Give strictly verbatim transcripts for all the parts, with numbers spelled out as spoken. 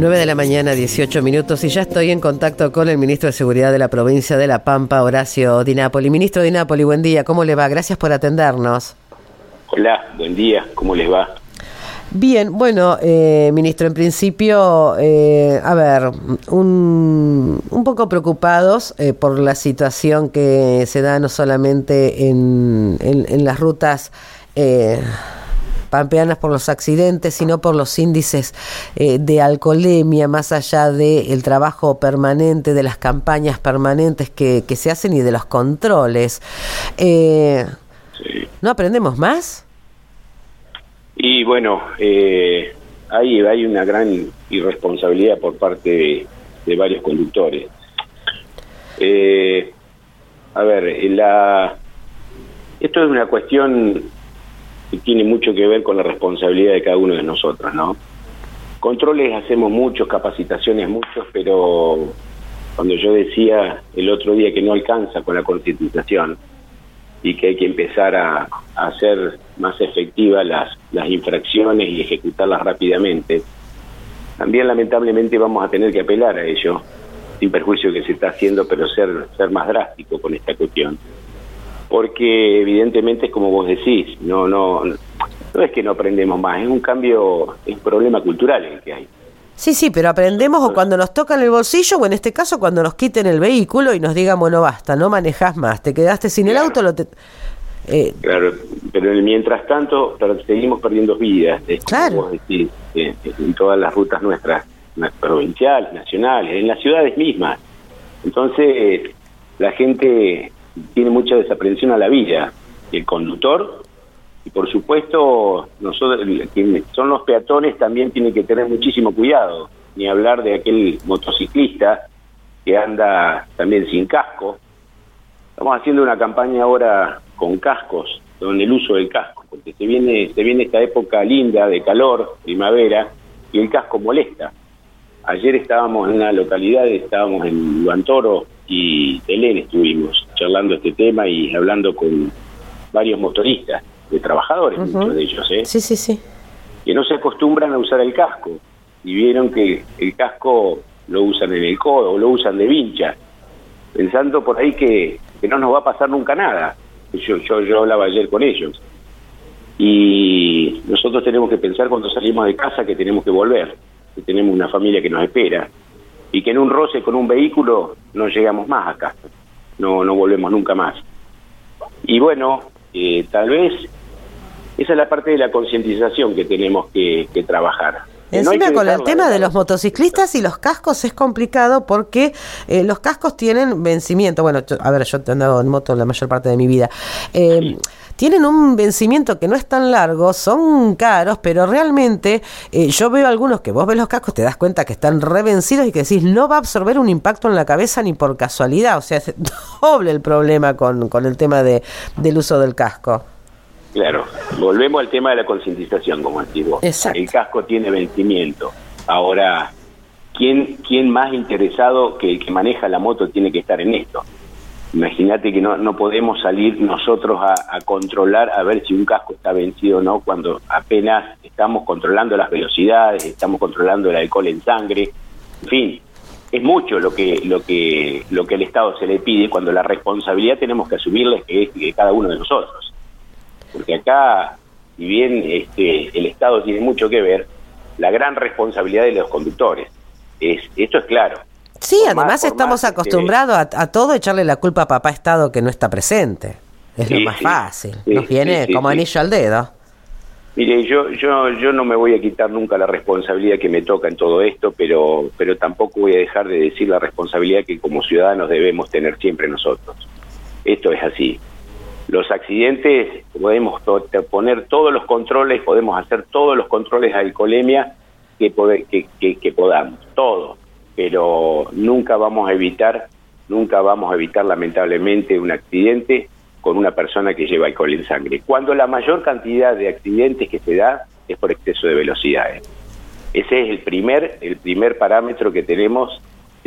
nueve de la mañana, dieciocho minutos, y ya estoy en contacto con el ministro de Seguridad de la provincia de La Pampa, Horacio Di Napoli. Ministro Di Napoli, buen día, ¿cómo le va? Gracias por atendernos. Hola, buen día, ¿cómo les va? Bien, bueno, eh, ministro, en principio, eh, a ver, un, un poco preocupados eh, por la situación que se da no solamente en, en, en las rutas eh, pampeanas por los accidentes, sino por los índices eh, de alcoholemia, más allá del trabajo permanente, de las campañas permanentes que, que se hacen y de los controles. Eh, sí. ¿No aprendemos más? Y bueno, eh, hay, hay una gran irresponsabilidad por parte de, de varios conductores. Eh, a ver, la, esto es una cuestión que tiene mucho que ver con la responsabilidad de cada uno de nosotros, ¿no? Controles hacemos muchos, capacitaciones muchos, pero cuando yo decía el otro día que no alcanza con la concientización y que hay que empezar a, a hacer más efectivas las, las infracciones y ejecutarlas rápidamente, también lamentablemente vamos a tener que apelar a ello, sin perjuicio que se está haciendo, pero ser, ser más drástico con esta cuestión. Porque evidentemente es como vos decís, no no no es que no aprendemos más, es un cambio, es un problema cultural el que hay. Sí, sí, pero aprendemos o cuando nos tocan el bolsillo, o en este caso cuando nos quiten el vehículo y nos digan, bueno, basta, no manejás más, te quedaste sin Claro. el auto, lo te... Eh, Claro, pero mientras tanto seguimos perdiendo vidas, es Claro. como vos decís, eh, en todas las rutas nuestras, provinciales, nacionales, en las ciudades mismas. Entonces, la gente tiene mucha desaprensión a la vida, el conductor, y por supuesto, nosotros, quienes son los peatones, también tienen que tener muchísimo cuidado, ni hablar de aquel motociclista que anda también sin casco. Estamos haciendo una campaña ahora con cascos, con el uso del casco, porque se viene, se viene esta época linda de calor, primavera, y el casco molesta. Ayer estábamos en una localidad, estábamos en Luantoro y Belén, estuvimos charlando este tema y hablando con varios motoristas, de trabajadores, uh-huh. muchos de ellos, ¿eh? Sí, sí, sí. Que no se acostumbran a usar el casco, y vieron que el casco lo usan en el codo, o lo usan de vincha, pensando por ahí que, que no nos va a pasar nunca nada. Yo, yo, yo hablaba ayer con ellos. Y nosotros tenemos que pensar cuando salimos de casa que tenemos que volver, que tenemos una familia que nos espera, y que en un roce con un vehículo no llegamos más a casa, no, no volvemos nunca más. Y bueno, eh, tal vez esa es la parte de la concientización que tenemos que, que trabajar. Encima no con el tema de los motociclistas y los cascos es complicado porque eh, los cascos tienen vencimiento. Bueno, yo, a ver, yo he andado en moto la mayor parte de mi vida. Eh, sí. Tienen un vencimiento que no es tan largo, son caros, pero realmente eh, yo veo algunos que vos ves los cascos, te das cuenta que están revencidos y que decís, no va a absorber un impacto en la cabeza ni por casualidad. O sea, es doble el problema con, con el tema de, del uso del casco. Claro, volvemos al tema de la concientización, como decís vos. Exacto. El casco tiene vencimiento. Ahora, ¿quién, quién más interesado que el que maneja la moto tiene que estar en esto? Imagínate que no, no podemos salir nosotros a, a controlar a ver si un casco está vencido o no, cuando apenas estamos controlando las velocidades, estamos controlando el alcohol en sangre, en fin, es mucho lo que lo que lo que el Estado se le pide, cuando la responsabilidad tenemos que asumirla que es de cada uno de nosotros. Porque acá, si bien este, el Estado tiene mucho que ver, la gran responsabilidad de los conductores, es esto es claro. Sí, por además más, estamos más, acostumbrados a, a todo echarle la culpa a papá Estado que no está presente. Es sí, lo más sí, fácil, sí, nos viene sí, sí, como sí. anillo al dedo. Mire, yo yo yo no me voy a quitar nunca la responsabilidad que me toca en todo esto, pero pero tampoco voy a dejar de decir la responsabilidad que como ciudadanos debemos tener siempre nosotros. Esto es así. Los accidentes, podemos to- poner todos los controles, podemos hacer todos los controles de alcoholemia que, pode- que, que, que podamos, todos, pero nunca vamos a evitar, nunca vamos a evitar lamentablemente un accidente con una persona que lleva alcohol en sangre. Cuando la mayor cantidad de accidentes que se da es por exceso de velocidad. ¿eh? Ese es el primer, el primer parámetro que tenemos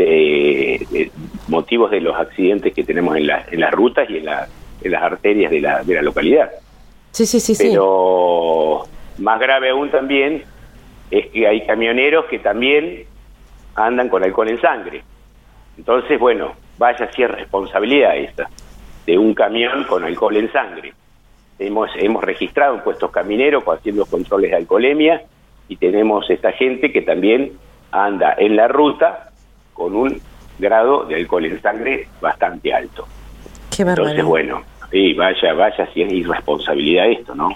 de, de motivos de los accidentes que tenemos en, la, en las rutas y en la en las arterias de la de la localidad. Sí, sí, sí, Pero sí. Más grave aún también es que hay camioneros que también andan con alcohol en sangre. Entonces, bueno, vaya si es responsabilidad esta, de un camión con alcohol en sangre. Hemos, hemos registrado en puestos camineros haciendo controles de alcoholemia y tenemos esta gente que también anda en la ruta con un grado de alcohol en sangre bastante alto. Qué barbaridad. Entonces, bueno, sí, vaya, vaya si es irresponsabilidad esto, ¿no?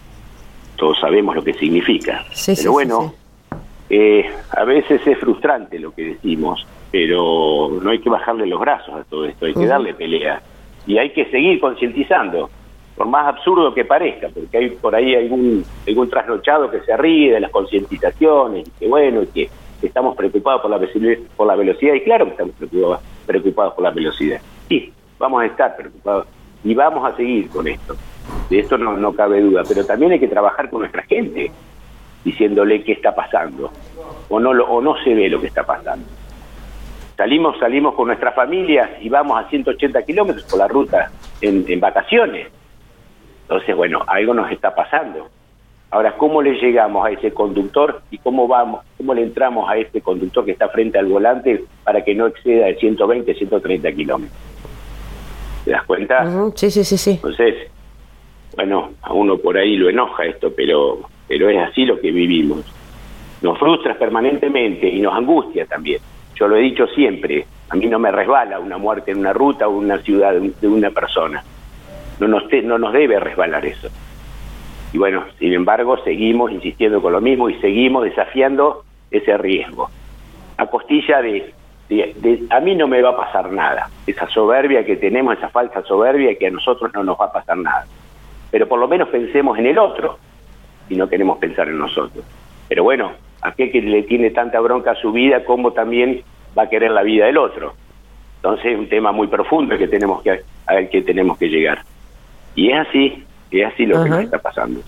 Todos sabemos lo que significa. Sí, pero sí, bueno, sí, sí. Eh, a veces es frustrante lo que decimos, pero no hay que bajarle los brazos a todo esto, hay que Uh-huh. darle pelea. Y hay que seguir concientizando, por más absurdo que parezca, porque hay por ahí algún algún trasnochado que se ríe de las concientizaciones, y que bueno, y que estamos preocupados por la, por la velocidad, y claro que estamos preocupados, preocupados por la velocidad. Sí, vamos a estar preocupados, y vamos a seguir con esto. De esto no, no cabe duda, pero también hay que trabajar con nuestra gente, diciéndole qué está pasando, o no lo, o no se ve lo que está pasando. Salimos salimos con nuestras familias y vamos a ciento ochenta kilómetros por la ruta en, en vacaciones. Entonces, bueno, algo nos está pasando. Ahora, ¿cómo le llegamos a ese conductor y cómo vamos, cómo le entramos a este conductor que está frente al volante para que no exceda de ciento veinte, ciento treinta kilómetros? ¿Te das cuenta? Uh-huh. Sí, sí, sí, sí. Entonces, bueno, a uno por ahí lo enoja esto, pero, pero es así lo que vivimos. Nos frustra permanentemente y nos angustia también. Yo lo he dicho siempre, a mí no me resbala una muerte en una ruta o en una ciudad de una persona. No nos, te, no nos debe resbalar eso. Y bueno, sin embargo, seguimos insistiendo con lo mismo y seguimos desafiando ese riesgo. A costilla de, de, de, a mí no me va a pasar nada. Esa soberbia que tenemos, esa falsa soberbia que a nosotros no nos va a pasar nada. Pero por lo menos pensemos en el otro y no queremos pensar en nosotros. Pero bueno, aquel que le tiene tanta bronca a su vida, como también va a querer la vida del otro. Entonces es un tema muy profundo que tenemos que, al que tenemos que llegar. Y es así, es así lo uh-huh. que nos está pasando.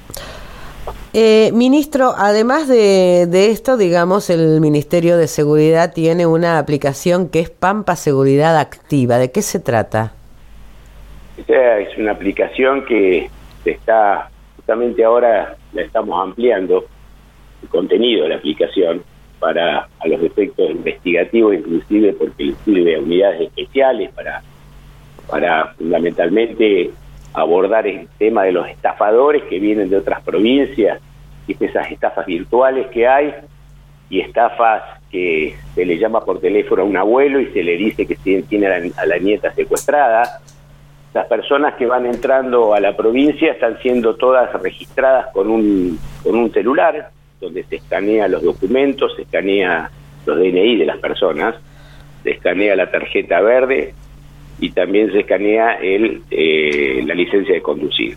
Eh, ministro, además de, de esto, digamos, el Ministerio de Seguridad tiene una aplicación que es Pampa Seguridad Activa. ¿De qué se trata? Esta es una aplicación que se está, justamente ahora la estamos ampliando, el contenido de la aplicación, para a los efectos investigativos, inclusive porque le sirve a unidades especiales para, para fundamentalmente abordar el tema de los estafadores que vienen de otras provincias, y esas estafas virtuales que hay, y estafas que se le llama por teléfono a un abuelo y se le dice que tiene a la, a la nieta secuestrada. Las personas que van entrando a la provincia están siendo todas registradas con un, con un celular, donde se escanea los documentos, se escanea los D N I de las personas, se escanea la tarjeta verde y también se escanea el eh, la licencia de conducir.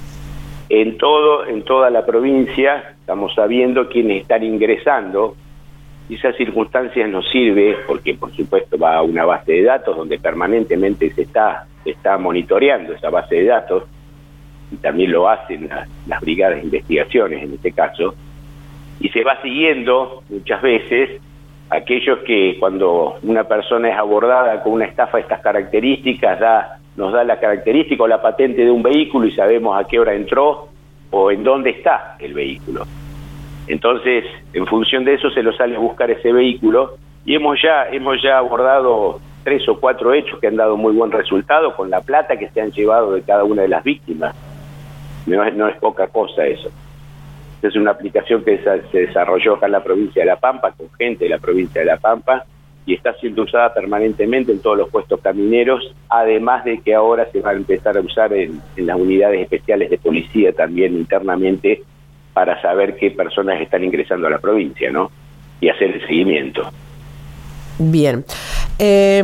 En todo, en toda la provincia estamos sabiendo quiénes están ingresando, y esas circunstancias nos sirve porque por supuesto va a una base de datos donde permanentemente se está, se está monitoreando esa base de datos, y también lo hacen las, las brigadas de investigaciones en este caso, y se va siguiendo muchas veces aquellos que cuando una persona es abordada con una estafa de estas características, da, nos da la característica o la patente de un vehículo y sabemos a qué hora entró o en dónde está el vehículo. Entonces, en función de eso se lo sale a buscar ese vehículo, y hemos ya, hemos ya abordado tres o cuatro hechos que han dado muy buen resultado con la plata que se han llevado de cada una de las víctimas. No es, no es poca cosa eso. Es una aplicación que se desarrolló acá en la provincia de La Pampa, con gente de la provincia de La Pampa, y está siendo usada permanentemente en todos los puestos camineros, además de que ahora se va a empezar a usar en, en las unidades especiales de policía también internamente, para saber qué personas están ingresando a la provincia, ¿no? Y hacer el seguimiento. Bien. Eh,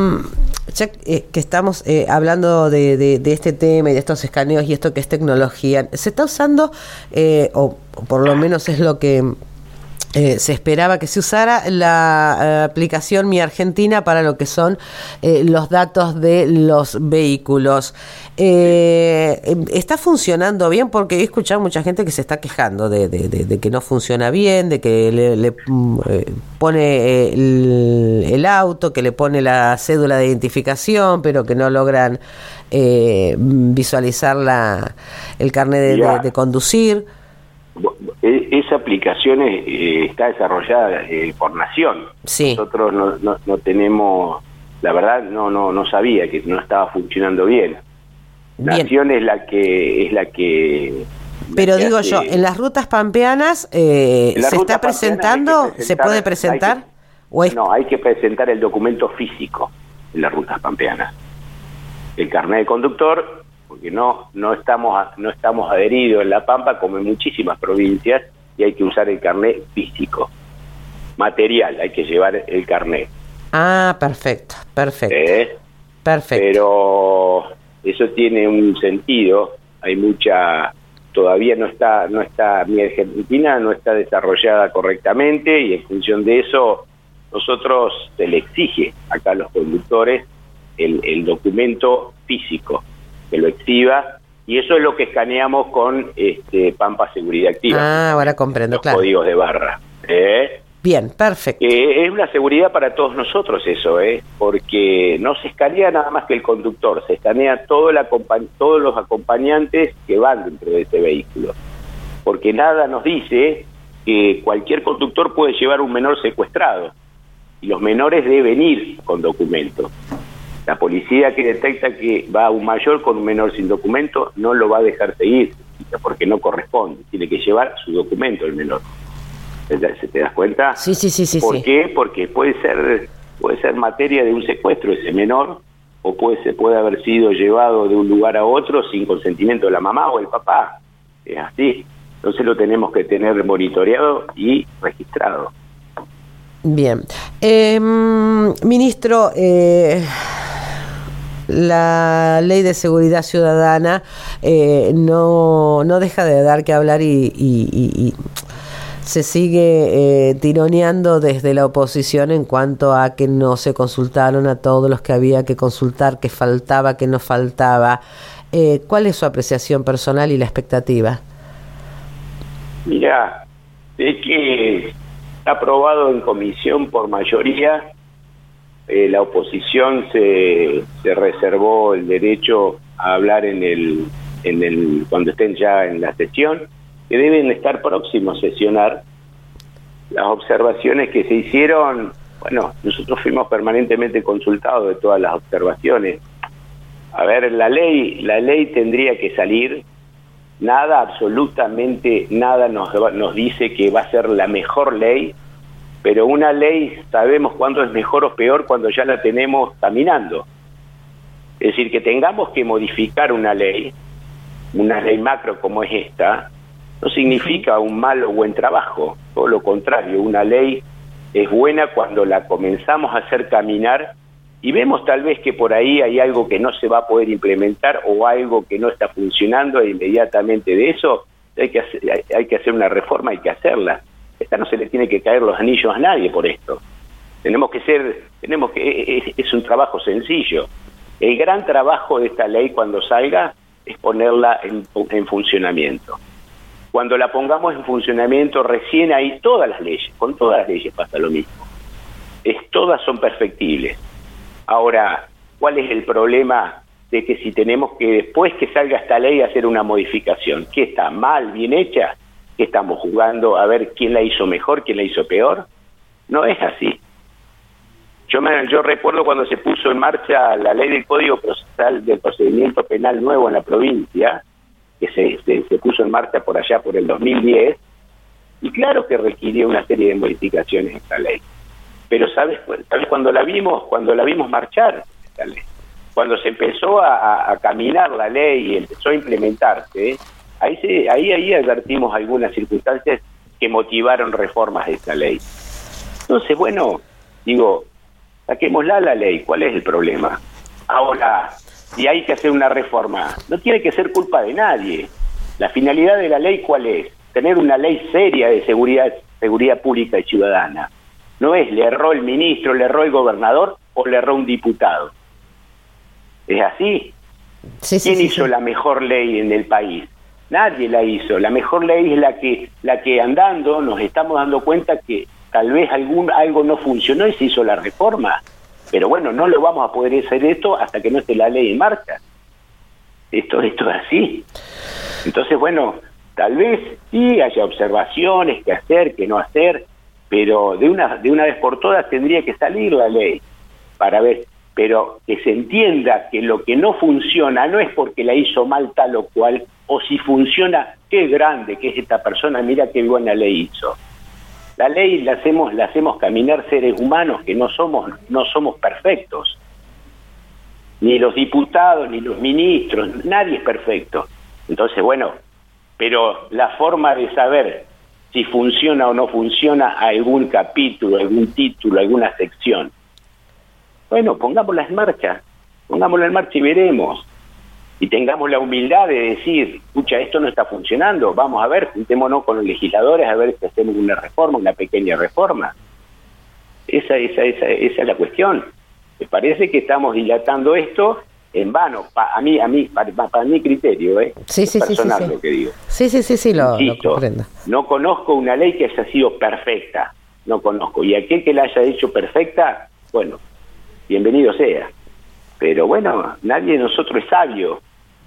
ya eh, que estamos eh, hablando de, de, de este tema y de estos escaneos y esto que es tecnología, ¿se está usando, eh, o, o por lo menos es lo que eh, se esperaba que se usara, la eh, aplicación Mi Argentina para lo que son eh, los datos de los vehículos? Eh, ¿Está funcionando bien? Porque he escuchado mucha gente que se está quejando de, de, de, de que no funciona bien, de que le, le eh, pone el, el auto, que le pone la cédula de identificación, pero que no logran eh, visualizar la, el carnet de, de, de conducir. esa aplicación eh, está desarrollada eh, por Nación. Sí. Nosotros no, no, no tenemos, la verdad no no no sabía que no estaba funcionando bien. bien. Nación es la que es la que pero la que digo hace, yo, en las rutas pampeanas eh, se está presentando, se puede presentar, que, o es... no, hay que presentar el documento físico en las rutas pampeanas, el carnet de conductor, porque no no estamos no estamos adheridos en La Pampa como en muchísimas provincias, y hay que usar el carnet físico, material, hay que llevar el carnet. Ah, perfecto, perfecto. ¿Eh? Perfecto. Pero eso tiene un sentido, hay mucha, todavía no está, no está, mi Argentina no está desarrollada correctamente, y en función de eso nosotros se le exige acá a los conductores el, el documento físico, que lo exhiba, y eso es lo que escaneamos con este Pampa Seguridad Activa. Ah, ahora comprendo, los claro. Códigos de barra. ¿Eh? Bien, perfecto. Eh, es una seguridad para todos nosotros eso, ¿eh? Porque no se escanea nada más que el conductor, se escanea todo el todos los acompañantes que van dentro de ese vehículo. Porque nada nos dice que cualquier conductor puede llevar un menor secuestrado, y los menores deben ir con documento. La policía que detecta que va un mayor con un menor sin documento no lo va a dejar seguir, porque no corresponde, tiene que llevar su documento el menor. ¿Se te das cuenta? Sí, sí, sí, sí. ¿Por sí. qué? Porque puede ser puede ser materia de un secuestro ese menor, o puede se puede haber sido llevado de un lugar a otro sin consentimiento de la mamá o el papá. Es así. Entonces lo tenemos que tener monitoreado y registrado. Bien. Eh, ministro, eh, la Ley de Seguridad Ciudadana eh, no, no deja de dar que hablar, y, y, y, y se sigue eh, tironeando desde la oposición en cuanto a que no se consultaron a todos los que había que consultar, que faltaba, que no faltaba. Eh, ¿Cuál es su apreciación personal y la expectativa? Mira, es que está aprobado en comisión por mayoría. Eh, la oposición se, se reservó el derecho a hablar en el, en el cuando estén ya en la sesión, que deben estar próximos a sesionar. Las observaciones que se hicieron, bueno, nosotros fuimos permanentemente consultados de todas las observaciones. A ver, la ley, la ley tendría que salir, nada, absolutamente nada nos, nos dice que va a ser la mejor ley, pero una ley sabemos cuándo es mejor o peor cuando ya la tenemos caminando. Es decir, que tengamos que modificar una ley, una ley macro como es esta, no significa un mal o buen trabajo, todo lo contrario, una ley es buena cuando la comenzamos a hacer caminar y vemos tal vez que por ahí hay algo que no se va a poder implementar o algo que no está funcionando, e inmediatamente de eso hay que hacer, hay, hay que hacer una reforma, hay que hacerla. Esta no se le tiene que caer los anillos a nadie por esto. Tenemos que ser, tenemos que, es, es un trabajo sencillo. El gran trabajo de esta ley cuando salga es ponerla en, en funcionamiento. Cuando la pongamos en funcionamiento, recién ahí todas las leyes, con todas las leyes pasa lo mismo. Es, todas son perfectibles. Ahora, ¿cuál es el problema de que si tenemos que después que salga esta ley hacer una modificación? ¿Qué está mal, bien hecha? ¿Qué estamos jugando a ver quién la hizo mejor, quién la hizo peor? No es así. Yo me, yo recuerdo cuando se puso en marcha la ley del Código Procesal del Procedimiento Penal nuevo en la provincia, que se, se, se puso en marcha por allá por el dos mil diez, y claro que requirió una serie de modificaciones esta ley. Pero ¿sabes, ¿sabes cuando la vimos? Cuando la vimos marchar, esta ley. Cuando se empezó a, a, a caminar la ley y empezó a implementarse, ahí, se, ahí, ahí advertimos algunas circunstancias que motivaron reformas de esta ley. Entonces, bueno, digo, saquémosla la ley, ¿cuál es el problema? Ahora, si hay que hacer una reforma, no tiene que ser culpa de nadie. La finalidad de la ley, ¿cuál es? Tener una ley seria de seguridad, seguridad pública y ciudadana. No es, le erró el ministro, le erró el gobernador o le erró un diputado. ¿Es así? Sí, sí, ¿Quién sí, hizo sí. la mejor ley en el país? Nadie la hizo. La mejor ley es la que, la que andando nos estamos dando cuenta que tal vez algún algo no funcionó y se hizo la reforma. Pero bueno, no lo vamos a poder hacer esto hasta que no esté la ley en marcha. Esto, esto es así. Entonces, bueno, Tal vez sí haya observaciones que hacer, que no hacer, pero de una, de una vez por todas tendría que salir la ley para ver, pero que se entienda que lo que no funciona no es porque la hizo mal tal o cual, o si funciona, qué grande que es esta persona, mira qué buena ley hizo. La ley la hacemos, la hacemos caminar seres humanos que no somos, no somos perfectos. Ni los diputados, ni los ministros, nadie es perfecto. Entonces, bueno, pero la forma de saber si funciona o no funciona algún capítulo, algún título, alguna sección, bueno, pongámosla en marcha, pongámosla en marcha y veremos. Y tengamos la humildad de decir, escucha, esto no está funcionando, vamos a ver, juntémonos con los legisladores a ver si hacemos una reforma, una pequeña reforma. Esa, esa, esa, esa es la cuestión. Me parece que estamos dilatando esto en vano, pa, a mí, a mí, para, para mi criterio, ¿eh? Sí, sí, personal sí, sí, sí. lo que digo. Sí, sí, sí, sí, lo, Insisto, lo comprendo. No conozco una ley que haya sido perfecta, no conozco. Y aquel que la haya hecho perfecta, bueno, bienvenido sea. Pero bueno, nadie de nosotros es sabio.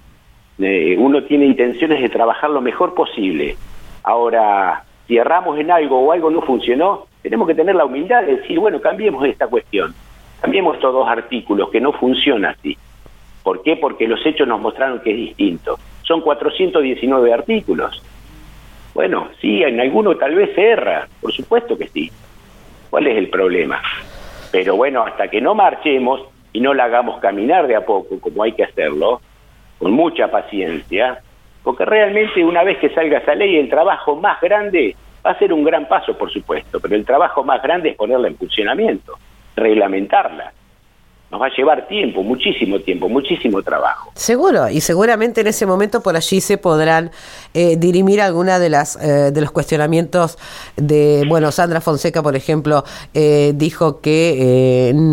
Eh, uno tiene intenciones de trabajar lo mejor posible. Ahora, si erramos en algo o algo no funcionó, tenemos que tener la humildad de decir, bueno, cambiemos esta cuestión. Cambiemos estos dos artículos, que no funciona así. ¿Por qué? Porque los hechos nos mostraron que es distinto. Son cuatrocientos diecinueve artículos. Bueno, sí, en alguno tal vez se erra, por supuesto que sí. ¿Cuál es el problema? Pero bueno, hasta que no marchemos y no la hagamos caminar de a poco, como hay que hacerlo, con mucha paciencia, porque realmente una vez que salga esa ley, el trabajo más grande va a ser un gran paso, por supuesto, pero el trabajo más grande es ponerla en funcionamiento, reglamentarla. Nos va a llevar tiempo, muchísimo tiempo, muchísimo trabajo. Seguro, y seguramente en ese momento por allí se podrán eh, dirimir alguna de las eh, de los cuestionamientos de, bueno, Sandra Fonseca, por ejemplo, eh, dijo que eh,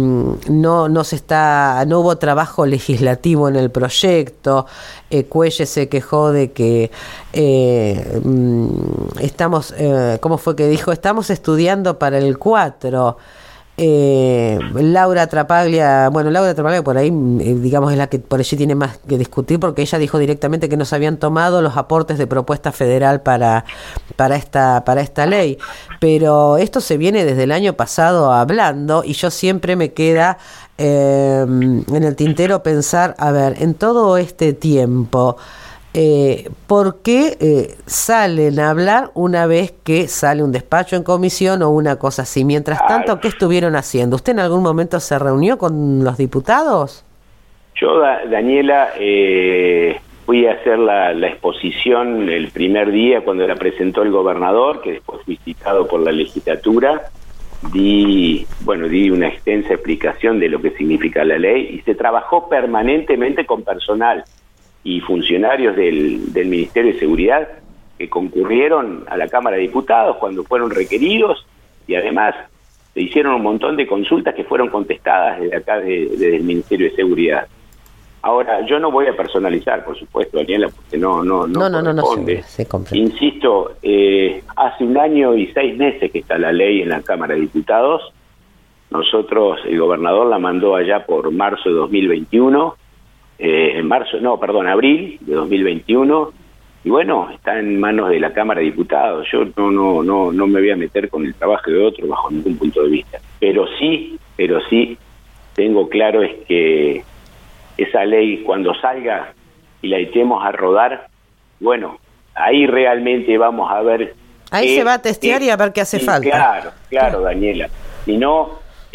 no no se está, no hubo trabajo legislativo en el proyecto. eh, Cuelle se quejó de que eh, estamos, eh, ¿cómo fue que dijo? Estamos estudiando para el cuatro. Eh, Laura Trapaglia, bueno, Laura Trapaglia por ahí, eh, digamos, es la que por allí tiene más que discutir, porque ella dijo directamente que no se habían tomado los aportes de propuesta federal para, para esta, para esta ley. Pero esto se viene desde el año pasado hablando, y yo siempre me queda eh, en el tintero pensar, a ver, en todo este tiempo, Eh, ¿por qué eh, salen a hablar una vez que sale un despacho en comisión o una cosa así? Mientras tanto, ¿qué estuvieron haciendo? ¿Usted en algún momento se reunió con los diputados? Yo, da, Daniela, eh, fui a hacer la, la exposición el primer día cuando la presentó el gobernador, que después fui citado por la legislatura. Di, bueno, di una extensa explicación de lo que significa la ley y se trabajó permanentemente con personal y funcionarios del, del Ministerio de Seguridad que concurrieron a la Cámara de Diputados cuando fueron requeridos, y además se hicieron un montón de consultas que fueron contestadas desde acá, de, desde el Ministerio de Seguridad. Ahora, yo no voy a personalizar, por supuesto, Daniela, porque no no no, no, no, no, corresponde. no se, se comprende. Insisto, eh, hace un año y seis meses que está la ley en la Cámara de Diputados. Nosotros, el gobernador la mandó allá por marzo de dos mil veintiuno, Eh, en marzo, no, perdón, abril de dos mil veintiuno, y bueno, está en manos de la Cámara de Diputados. Yo no no no no me voy a meter con el trabajo de otro bajo ningún punto de vista, pero sí, pero sí tengo claro es que esa ley cuando salga y la echemos a rodar, bueno, ahí realmente vamos a ver. Ahí qué, se va a testear qué, y a ver qué hace sí, falta. Claro, claro, Daniela. Si no,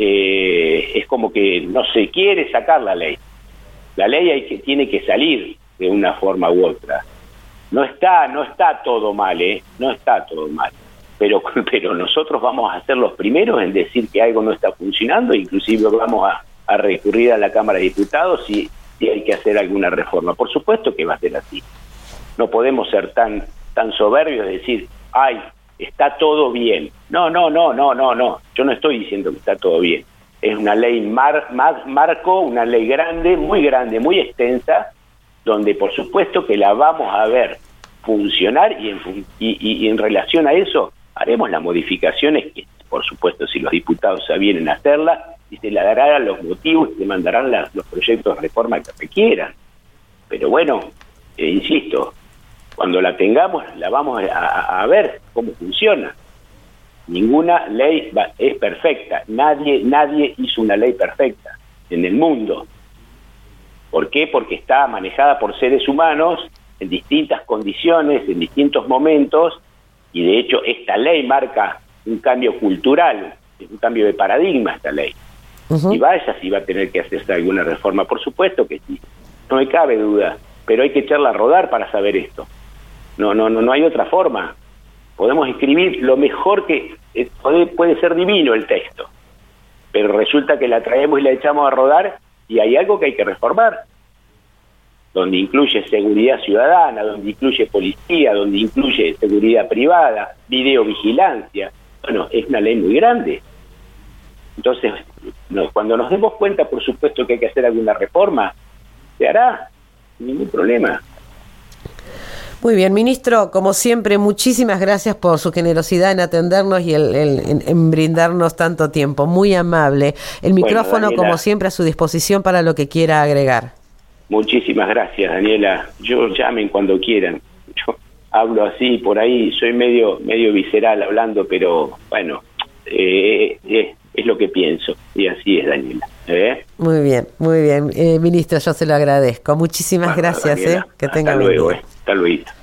eh, es como que no se quiere sacar la ley. La ley hay que, tiene que salir de una forma u otra. No está, no está todo mal, ¿eh? No está todo mal. Pero, pero nosotros vamos a ser los primeros en decir que algo no está funcionando, inclusive vamos a, a recurrir a la Cámara de Diputados si, si hay que hacer alguna reforma. Por supuesto que va a ser así. No podemos ser tan, tan soberbios de decir, ay, está todo bien. No, no, no, no, no, no. Yo no estoy diciendo que está todo bien. Es una ley mar, mar, marco, una ley grande, muy grande, muy extensa, donde por supuesto que la vamos a ver funcionar y en, y, y, y en relación a eso haremos las modificaciones que, por supuesto, si los diputados se avienen a hacerlas, y se le darán los motivos y se mandarán las, los proyectos de reforma que requieran. Pero bueno, eh, insisto, Cuando la tengamos, la vamos a, a ver cómo funciona. Ninguna ley va, es perfecta. Nadie, nadie hizo una ley perfecta en el mundo. ¿Por qué? Porque está manejada por seres humanos en distintas condiciones, en distintos momentos, y de hecho esta ley marca un cambio cultural, un cambio de paradigma esta ley. Uh-huh. Y vaya si va a tener que hacerse alguna reforma, por supuesto que sí, no me cabe duda, pero hay que echarla a rodar para saber esto. No, no, no, no hay otra forma. Podemos escribir lo mejor que eh, puede, puede ser divino el texto, pero resulta que la traemos y la echamos a rodar y hay algo que hay que reformar, donde incluye seguridad ciudadana, donde incluye policía, donde incluye seguridad privada, videovigilancia. Bueno, es una ley muy grande. Entonces, no, cuando nos demos cuenta, por supuesto que hay que hacer alguna reforma, se hará, sin ningún problema. Muy bien, ministro, como siempre, muchísimas gracias por su generosidad en atendernos y el, el, en, en brindarnos tanto tiempo. Muy amable. El micrófono, bueno, como siempre, a su disposición para lo que quiera agregar. Muchísimas gracias, Daniela. Yo llamen cuando quieran. Yo hablo así, por ahí, soy medio medio visceral hablando, pero bueno, eh, eh, es lo que pienso. Y así es, Daniela. ¿Eh? Muy bien, muy bien. Eh, ministro, yo se lo agradezco. Muchísimas bueno, gracias. Daniela, eh, que hasta tenga luego, buen día. Eh. Hasta luego.